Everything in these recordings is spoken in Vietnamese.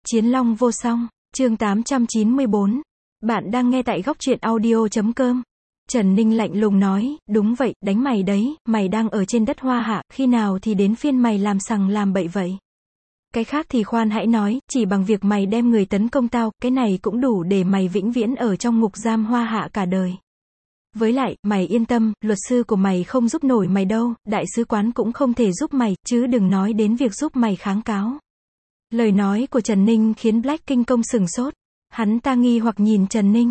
Chiến Long vô song, chương 894. Bạn đang nghe tại góc truyện audio.com. Trần Ninh lạnh lùng nói, đúng vậy, đánh mày đấy, mày đang ở trên đất Hoa Hạ, khi nào thì đến phiên mày làm sằng làm bậy vậy? Cái khác thì khoan hãy nói, chỉ bằng việc mày đem người tấn công tao, cái này cũng đủ để mày vĩnh viễn ở trong ngục giam Hoa Hạ cả đời. Với lại, mày yên tâm, luật sư của mày không giúp nổi mày đâu, đại sứ quán cũng không thể giúp mày, chứ đừng nói đến việc giúp mày kháng cáo. Lời nói của Trần Ninh khiến Black King Kong sửng sốt. Hắn ta nghi hoặc nhìn Trần Ninh.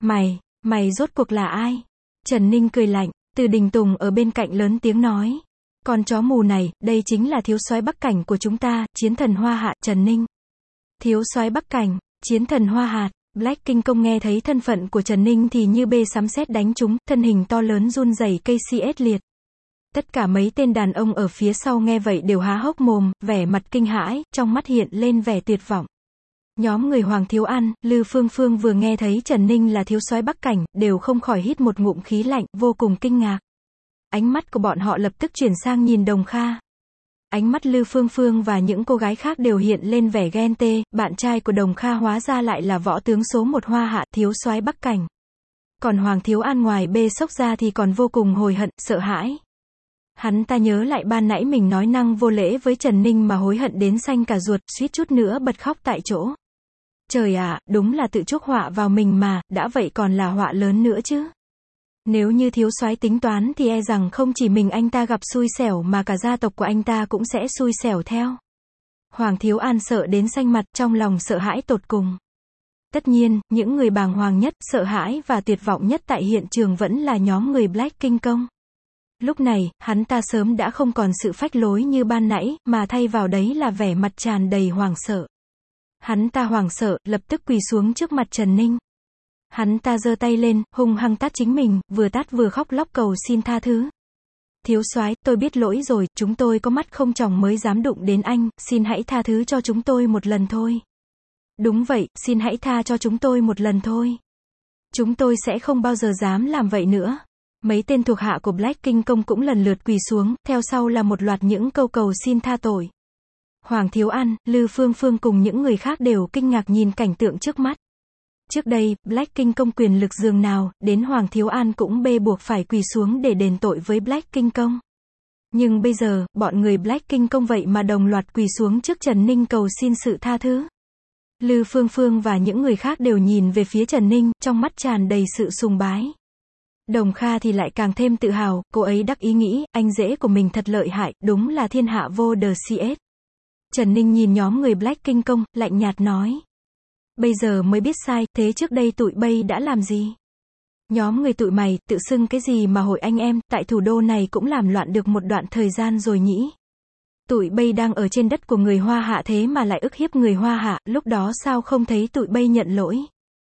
Mày rốt cuộc là ai? Trần Ninh cười lạnh, Từ Đình Tùng ở bên cạnh lớn tiếng nói. Con chó mù này, đây chính là thiếu soái Bắc Cảnh của chúng ta, chiến thần Hoa Hạ, Trần Ninh. Thiếu soái Bắc Cảnh, chiến thần Hoa Hạ. Black King Kong nghe thấy thân phận của Trần Ninh thì như bê sấm sét đánh trúng, thân hình to lớn run rẩy cây CS liệt. Tất cả mấy tên đàn ông ở phía sau nghe vậy đều há hốc mồm, vẻ mặt kinh hãi, trong mắt hiện lên vẻ tuyệt vọng. Nhóm người Hoàng Thiếu An, Lư Phương Phương vừa nghe thấy Trần Ninh là thiếu soái Bắc Cảnh, đều không khỏi hít một ngụm khí lạnh, vô cùng kinh ngạc. Ánh mắt của bọn họ lập tức chuyển sang nhìn Đồng Kha. Ánh mắt Lư Phương Phương và những cô gái khác đều hiện lên vẻ ghen tê, bạn trai của Đồng Kha hóa ra lại là võ tướng số 1 Hoa Hạ, thiếu soái Bắc Cảnh. Còn Hoàng Thiếu An ngoài bê sốc ra thì còn vô cùng hối hận, sợ hãi. Hắn ta nhớ lại ban nãy mình nói năng vô lễ với Trần Ninh mà hối hận đến xanh cả ruột, suýt chút nữa bật khóc tại chỗ. Trời ạ, đúng là tự chuốc họa vào mình mà, đã vậy còn là họa lớn nữa chứ. Nếu như thiếu soái tính toán thì e rằng không chỉ mình anh ta gặp xui xẻo mà cả gia tộc của anh ta cũng sẽ xui xẻo theo. Hoàng Thiếu An sợ đến xanh mặt, trong lòng sợ hãi tột cùng. Tất nhiên, những người bàng hoàng nhất, sợ hãi và tuyệt vọng nhất tại hiện trường vẫn là nhóm người Black King Kong. Lúc này, hắn ta sớm đã không còn sự phách lối như ban nãy, mà thay vào đấy là vẻ mặt tràn đầy hoảng sợ. Hắn ta hoảng sợ, lập tức quỳ xuống trước mặt Trần Ninh. Hắn ta giơ tay lên, hung hăng tát chính mình, vừa tát vừa khóc lóc cầu xin tha thứ. Thiếu soái, tôi biết lỗi rồi, chúng tôi có mắt không tròng mới dám đụng đến anh, xin hãy tha thứ cho chúng tôi một lần thôi. Đúng vậy, xin hãy tha cho chúng tôi một lần thôi. Chúng tôi sẽ không bao giờ dám làm vậy nữa. Mấy tên thuộc hạ của Black King Kong cũng lần lượt quỳ xuống, theo sau là một loạt những câu cầu xin tha tội. Hoàng Thiếu An, Lư Phương Phương cùng những người khác đều kinh ngạc nhìn cảnh tượng trước mắt. Trước đây, Black King Kong quyền lực dường nào, đến Hoàng Thiếu An cũng bê buộc phải quỳ xuống để đền tội với Black King Kong. Nhưng bây giờ, bọn người Black King Kong vậy mà đồng loạt quỳ xuống trước Trần Ninh cầu xin sự tha thứ. Lư Phương Phương và những người khác đều nhìn về phía Trần Ninh, trong mắt tràn đầy sự sùng bái. Đồng Kha thì lại càng thêm tự hào, cô ấy đắc ý nghĩ, anh rể của mình thật lợi hại, đúng là thiên hạ vô đờ CS. Trần Ninh nhìn nhóm người Black King Kong, lạnh nhạt nói. Bây giờ mới biết sai, thế trước đây tụi bay đã làm gì? Nhóm người tụi mày, tự xưng cái gì mà hội anh em, tại thủ đô này cũng làm loạn được một đoạn thời gian rồi nhỉ? Tụi bay đang ở trên đất của người Hoa Hạ thế mà lại ức hiếp người Hoa Hạ, lúc đó sao không thấy tụi bay nhận lỗi?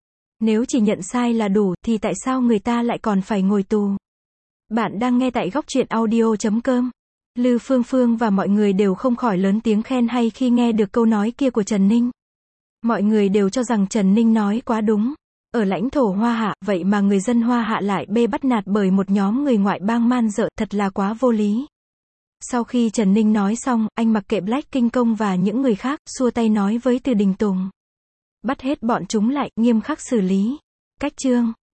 Nếu chỉ nhận sai là đủ, thì tại sao người ta lại còn phải ngồi tù? Bạn đang nghe tại góc truyện audio.com. Lư Phương Phương và mọi người đều không khỏi lớn tiếng khen hay khi nghe được câu nói kia của Trần Ninh. Mọi người đều cho rằng Trần Ninh nói quá đúng. Ở lãnh thổ Hoa Hạ, vậy mà người dân Hoa Hạ lại bê bắt nạt bởi một nhóm người ngoại bang man dợ, thật là quá vô lý. Sau khi Trần Ninh nói xong, anh mặc kệ Black King Kong và những người khác, xua tay nói với Từ Đình Tùng. Bắt hết bọn chúng lại, nghiêm khắc xử lý. Cách chương